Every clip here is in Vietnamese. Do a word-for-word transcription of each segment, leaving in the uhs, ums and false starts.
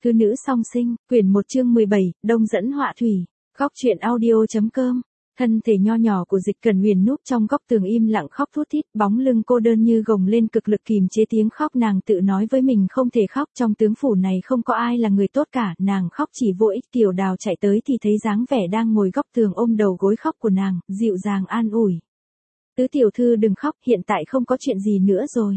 Thư nữ song sinh, quyển một chương mười bảy, Đông dẫn họa thủy. Góc truyện audio.com. Thân thể nho nhỏ của Dịch Cẩn Huyền núp trong góc tường im lặng khóc thút thít, bóng lưng cô đơn như gồng lên cực lực kìm chế tiếng khóc, nàng tự nói với mình không thể khóc, trong tướng phủ này không có ai là người tốt cả, nàng khóc chỉ vô ích. Tiểu Đào chạy tới thì thấy dáng vẻ đang ngồi góc tường ôm đầu gối khóc của nàng, dịu dàng an ủi. Tứ tiểu thư đừng khóc, hiện tại không có chuyện gì nữa rồi.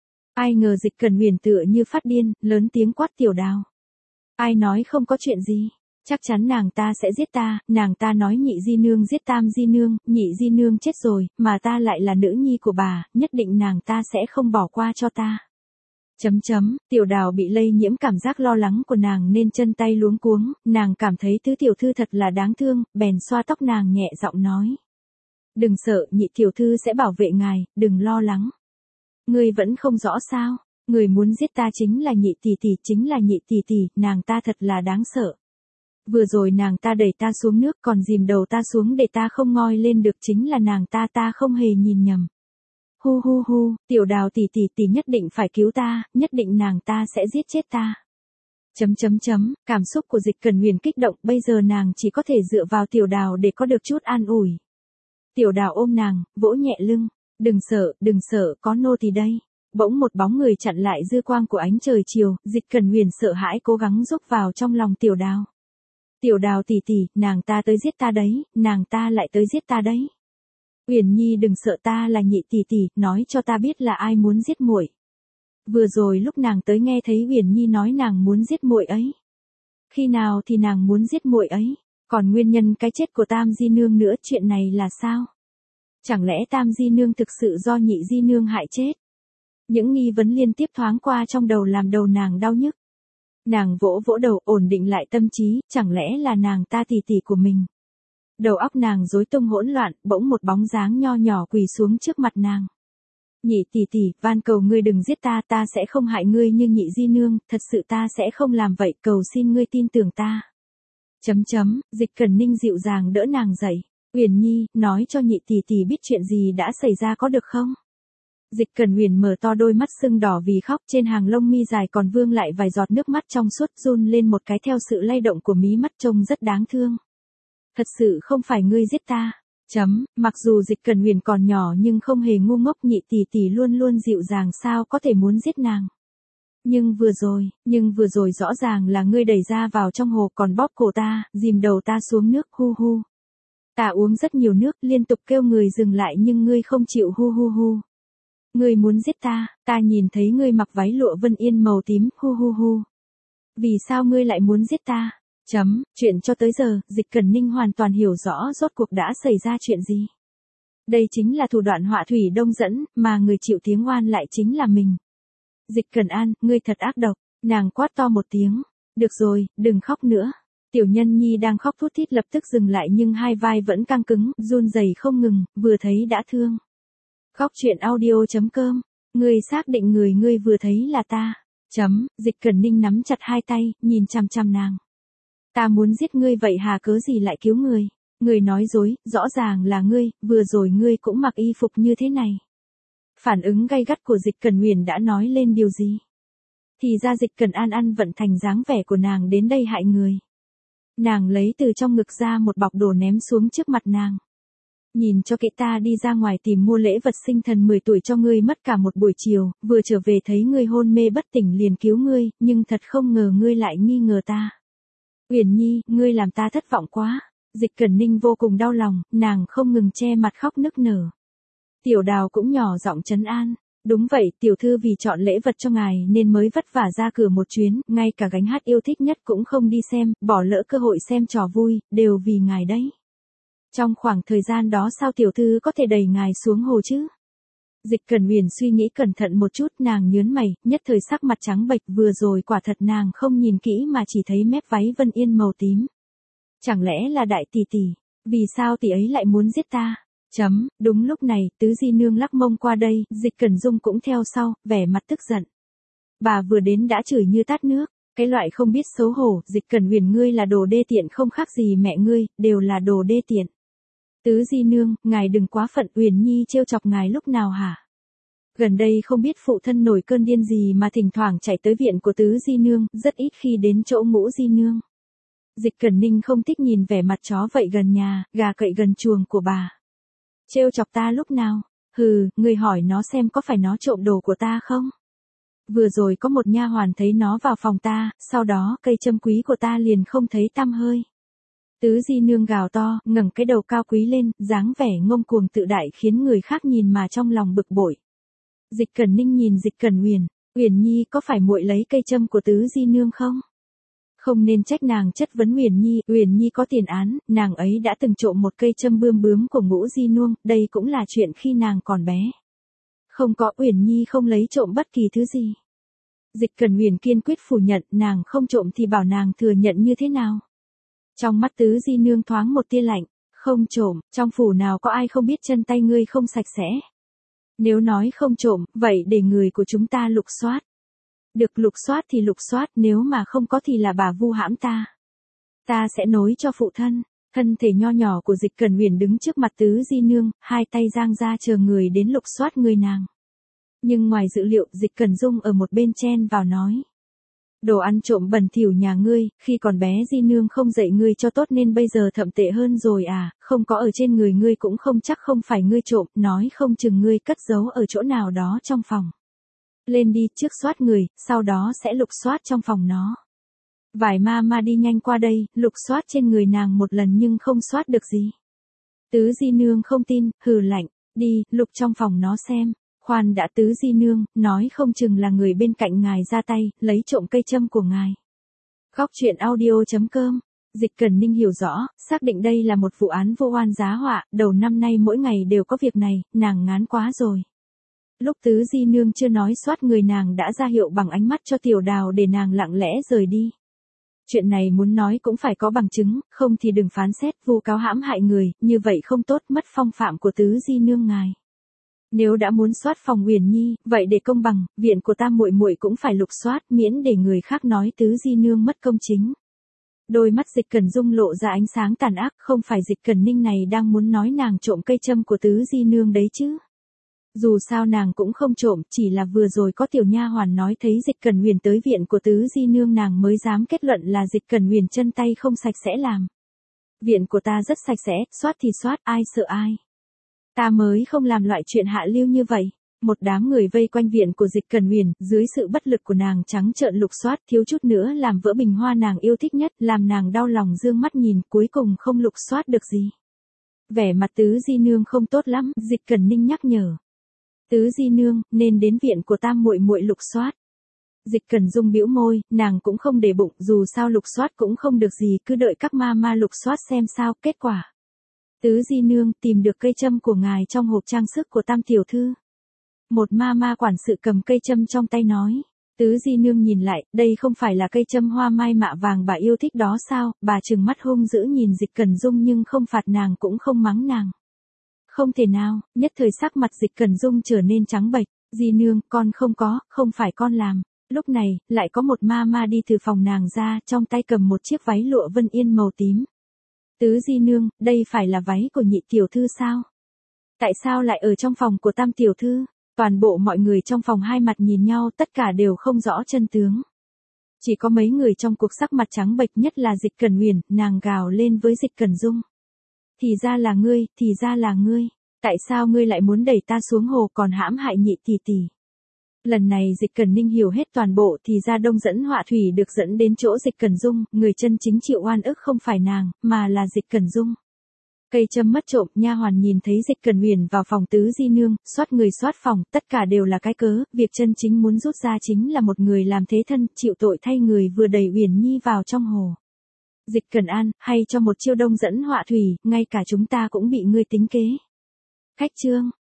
Ai ngờ Dịch Cẩn Huyền tựa như phát điên, lớn tiếng quát Tiểu Đào. Ai nói không có chuyện gì? Chắc chắn nàng ta sẽ giết ta, nàng ta nói nhị di nương giết tam di nương, nhị di nương chết rồi, mà ta lại là nữ nhi của bà, nhất định nàng ta sẽ không bỏ qua cho ta. Chấm chấm, Tiểu Đào bị lây nhiễm cảm giác lo lắng của nàng nên chân tay luống cuống, nàng cảm thấy tứ tiểu thư thật là đáng thương, bèn xoa tóc nàng nhẹ giọng nói. Đừng sợ, nhị tiểu thư sẽ bảo vệ ngài, đừng lo lắng. Ngươi vẫn không rõ sao? Người muốn giết ta chính là nhị tỷ tỷ, chính là nhị tỷ tỷ, nàng ta thật là đáng sợ. Vừa rồi nàng ta đẩy ta xuống nước còn dìm đầu ta xuống để ta không ngoi lên được, chính là nàng ta, ta không hề nhìn nhầm. Hu hu hu, Tiểu Đào tỷ tỷ tỷ nhất định phải cứu ta, nhất định nàng ta sẽ giết chết ta. Chấm chấm chấm, cảm xúc của Dịch Cẩn Huyền kích động, bây giờ nàng chỉ có thể dựa vào Tiểu Đào để có được chút an ủi. Tiểu Đào ôm nàng, vỗ nhẹ lưng, đừng sợ, đừng sợ, có nô tỳ đây. Bỗng một bóng người chặn lại dư quang của ánh trời chiều, Dịch Cẩn Huyền sợ hãi cố gắng rúc vào trong lòng Tiểu Đào. Tiểu Đào tỷ tỷ, nàng ta tới giết ta đấy, nàng ta lại tới giết ta đấy. Uyển Nhi đừng sợ, ta là nhị tỷ tỷ, nói cho ta biết là ai muốn giết muội. Vừa rồi lúc nàng tới nghe thấy Uyển Nhi nói nàng muốn giết muội ấy. Khi nào thì nàng muốn giết muội ấy? Còn nguyên nhân cái chết của Tam di nương nữa, chuyện này là sao? Chẳng lẽ Tam di nương thực sự do nhị di nương hại chết? Những nghi vấn liên tiếp thoáng qua trong đầu làm đầu nàng đau nhức. Nàng vỗ vỗ đầu, ổn định lại tâm trí, chẳng lẽ là nàng ta tỷ tỷ của mình. Đầu óc nàng rối tung hỗn loạn, bỗng một bóng dáng nho nhỏ quỳ xuống trước mặt nàng. Nhị tỷ tỷ, van cầu ngươi đừng giết ta, ta sẽ không hại ngươi như nhị di nương, thật sự ta sẽ không làm vậy, cầu xin ngươi tin tưởng ta. Chấm chấm, Dịch Cẩn Ninh dịu dàng đỡ nàng dậy. Uyển Nhi, nói cho nhị tỷ tỷ biết chuyện gì đã xảy ra có được không? Dịch Cẩn Huyền mở to đôi mắt sưng đỏ vì khóc, trên hàng lông mi dài còn vương lại vài giọt nước mắt trong suốt, run lên một cái theo sự lay động của mí mắt, trông rất đáng thương. Thật sự không phải ngươi giết ta. Chấm, mặc dù Dịch Cẩn Huyền còn nhỏ nhưng không hề ngu ngốc, nhị tỷ tỷ luôn luôn dịu dàng, sao có thể muốn giết nàng. Nhưng vừa rồi, nhưng vừa rồi rõ ràng là ngươi đẩy ra vào trong hồ còn bóp cổ ta, dìm đầu ta xuống nước, hu hu. Ta uống rất nhiều nước, liên tục kêu người dừng lại nhưng ngươi không chịu, hu hu hu. Ngươi muốn giết ta, ta nhìn thấy ngươi mặc váy lụa vân yên màu tím, hu hu hu. Vì sao ngươi lại muốn giết ta? Chấm, chuyện cho tới giờ, Dịch Cẩn Ninh hoàn toàn hiểu rõ rốt cuộc đã xảy ra chuyện gì. Đây chính là thủ đoạn họa thủy đông dẫn, mà người chịu tiếng oan lại chính là mình. Dịch Cẩn An, ngươi thật ác độc, nàng quát to một tiếng. Được rồi, đừng khóc nữa. Tiểu Nhân Nhi đang khóc thút thít lập tức dừng lại nhưng hai vai vẫn căng cứng, run rẩy không ngừng, vừa thấy đã thương. Góc truyện audio.com. Ngươi xác định người ngươi vừa thấy là ta. Chấm, Dịch Cẩn Ninh nắm chặt hai tay, nhìn chằm chằm nàng. Ta muốn giết ngươi vậy hà, cớ gì lại cứu người? Ngươi nói dối, rõ ràng là ngươi, vừa rồi ngươi cũng mặc y phục như thế này. Phản ứng gay gắt của Dịch Cẩn Huyền đã nói lên điều gì? Thì ra Dịch Cẩn An ăn vận thành dáng vẻ của nàng đến đây hại người. Nàng lấy từ trong ngực ra một bọc đồ ném xuống trước mặt nàng. Nhìn cho kỹ, ta đi ra ngoài tìm mua lễ vật sinh thần mười tuổi cho ngươi mất cả một buổi chiều, vừa trở về thấy ngươi hôn mê bất tỉnh liền cứu ngươi, nhưng thật không ngờ ngươi lại nghi ngờ ta. Uyển Nhi, ngươi làm ta thất vọng quá. Dịch Cẩn Ninh vô cùng đau lòng, nàng không ngừng che mặt khóc nức nở. Tiểu Đào cũng nhỏ giọng trấn an. Đúng vậy, tiểu thư vì chọn lễ vật cho ngài nên mới vất vả ra cửa một chuyến, ngay cả gánh hát yêu thích nhất cũng không đi xem, bỏ lỡ cơ hội xem trò vui, đều vì ngài đấy. Trong khoảng thời gian đó sao tiểu thư có thể đẩy ngài xuống hồ chứ? Dịch Cẩn Huyền suy nghĩ cẩn thận một chút, nàng nhớn mày, nhất thời sắc mặt trắng bệch, vừa rồi quả thật nàng không nhìn kỹ mà chỉ thấy mép váy vân yên màu tím. Chẳng lẽ là đại tỷ tỷ? Vì sao tỷ ấy lại muốn giết ta? Chấm, đúng lúc này, tứ di nương lắc mông qua đây, Dịch Cẩn Dung cũng theo sau, vẻ mặt tức giận. Bà vừa đến đã chửi như tát nước, cái loại không biết xấu hổ, Dịch Cẩn Huyền ngươi là đồ đê tiện không khác gì mẹ ngươi, đều là đồ đê tiện. Tứ di nương, ngài đừng quá phận, Uyển Nhi trêu chọc ngài lúc nào hả? Gần đây không biết phụ thân nổi cơn điên gì mà thỉnh thoảng chạy tới viện của Tứ Di Nương, rất ít khi đến chỗ Ngũ Di Nương. Dịch Cẩn Ninh không thích nhìn vẻ mặt chó vậy gần nhà, gà cậy gần chuồng của bà. Trêu chọc ta lúc nào? Hừ, người hỏi nó xem có phải nó trộm đồ của ta không? Vừa rồi có một nha hoàn thấy nó vào phòng ta, sau đó cây châm quý của ta liền không thấy tăm hơi. Tứ Di Nương gào to, ngẩng cái đầu cao quý lên, dáng vẻ ngông cuồng tự đại khiến người khác nhìn mà trong lòng bực bội. Dịch Cẩn Ninh nhìn Dịch Cẩn Uyển, Uyển Nhi có phải muội lấy cây châm của Tứ Di Nương không? Không nên trách nàng chất vấn Uyển Nhi, Uyển Nhi có tiền án, nàng ấy đã từng trộm một cây châm bươm bướm của Ngũ Di Nương, đây cũng là chuyện khi nàng còn bé. Không có, Uyển Nhi không lấy trộm bất kỳ thứ gì. Dịch Cẩn Uyển kiên quyết phủ nhận, nàng không trộm thì bảo nàng thừa nhận như thế nào? Trong mắt Tứ Di Nương thoáng một tia lạnh, không trộm, trong phủ nào có ai không biết chân tay ngươi không sạch sẽ. Nếu nói không trộm, vậy để người của chúng ta lục soát. Được lục soát thì lục soát, nếu mà không có thì là bà vu hãm ta. Ta sẽ nối cho phụ thân. Thân thể nho nhỏ của Dịch Cẩn Uyển đứng trước mặt Tứ Di Nương, hai tay giang ra chờ người đến lục soát người nàng. Nhưng ngoài dự liệu, Dịch Cẩn Dung ở một bên chen vào nói. Đồ ăn trộm bẩn thỉu nhà ngươi, khi còn bé Di Nương không dạy ngươi cho tốt nên bây giờ thậm tệ hơn rồi à, không có ở trên người ngươi cũng không chắc không phải ngươi trộm, nói không chừng ngươi cất giấu ở chỗ nào đó trong phòng. Lên đi, trước soát người, sau đó sẽ lục soát trong phòng nó. Vài ma ma đi nhanh qua đây, lục soát trên người nàng một lần nhưng không soát được gì. Tứ Di Nương không tin, hừ lạnh, đi, lục trong phòng nó xem. Khoan đã, Tứ Di Nương, nói không chừng là người bên cạnh ngài ra tay, lấy trộm cây châm của ngài. Góc truyện audio chấm com. Dịch Cẩn Ninh hiểu rõ, xác định đây là một vụ án vô oan giá họa, đầu năm nay mỗi ngày đều có việc này, nàng ngán quá rồi. Lúc Tứ Di Nương chưa nói soát người, nàng đã ra hiệu bằng ánh mắt cho Tiểu Đào để nàng lặng lẽ rời đi. Chuyện này muốn nói cũng phải có bằng chứng, không thì đừng phán xét vu cáo hãm hại người, như vậy không tốt, mất phong phạm của Tứ Di Nương ngài. Nếu đã muốn soát phòng Uyển Nhi, vậy để công bằng, viện của ta muội muội cũng phải lục soát, miễn để người khác nói Tứ Di Nương mất công chính. Đôi mắt Dịch Cẩn Dung lộ ra ánh sáng tàn ác, không phải Dịch Cẩn Ninh này đang muốn nói nàng trộm cây châm của Tứ Di Nương đấy chứ. Dù sao nàng cũng không trộm, chỉ là vừa rồi có tiểu nha hoàn nói thấy Dịch Cẩn Uyển tới viện của Tứ Di Nương nàng mới dám kết luận là Dịch Cẩn Uyển chân tay không sạch sẽ làm. Viện của ta rất sạch sẽ, soát thì soát, ai sợ ai. Ta mới không làm loại chuyện hạ lưu như vậy. Một đám người vây quanh viện của Dịch Cẩn Uyển, dưới sự bất lực của nàng trắng trợn lục soát, thiếu chút nữa làm vỡ bình hoa nàng yêu thích nhất, làm nàng đau lòng dương mắt nhìn, cuối cùng không lục soát được gì. Vẻ mặt Tứ Di Nương không tốt lắm, Dịch Cẩn Ninh nhắc nhở. Tứ Di Nương, nên đến viện của ta muội muội lục soát. Dịch Cẩn Dung bĩu môi, nàng cũng không để bụng, dù sao lục soát cũng không được gì, cứ đợi các ma ma lục soát xem sao, kết quả. Tứ Di Nương, tìm được cây châm của ngài trong hộp trang sức của Tam tiểu thư. Một ma ma quản sự cầm cây châm trong tay nói. Tứ Di Nương nhìn lại, đây không phải là cây châm hoa mai mạ vàng bà yêu thích đó sao, bà trừng mắt hung dữ nhìn Dịch Cẩn Dung nhưng không phạt nàng cũng không mắng nàng. Không thể nào, nhất thời sắc mặt Dịch Cẩn Dung trở nên trắng bệch, Di Nương, con không có, không phải con làm. Lúc này, lại có một ma ma đi từ phòng nàng ra, trong tay cầm một chiếc váy lụa vân yên màu tím. Tứ Di Nương, đây phải là váy của nhị tiểu thư sao? Tại sao lại ở trong phòng của Tam tiểu thư? Toàn bộ mọi người trong phòng hai mặt nhìn nhau, tất cả đều không rõ chân tướng. Chỉ có mấy người trong cuộc sắc mặt trắng bệch, nhất là Dịch Cẩn Uyển, nàng gào lên với Dịch Cẩn Dung. Thì ra là ngươi, thì ra là ngươi. Tại sao ngươi lại muốn đẩy ta xuống hồ còn hãm hại nhị tỷ tỷ? Lần này Dịch Cẩn Ninh hiểu hết toàn bộ, thì ra Đông dẫn họa thủy được dẫn đến chỗ Dịch Cẩn Dung, người chân chính chịu oan ức không phải nàng, mà là Dịch Cẩn Dung. Cây châm mất trộm, nha hoàn nhìn thấy Dịch Cẩn Uyển vào phòng Tứ Di Nương, soát người soát phòng, tất cả đều là cái cớ, việc chân chính muốn rút ra chính là một người làm thế thân, chịu tội thay người vừa đẩy Uyển Nhi vào trong hồ. Dịch Cẩn An, hay cho một chiêu Đông dẫn họa thủy, ngay cả chúng ta cũng bị ngươi tính kế. Khách trương.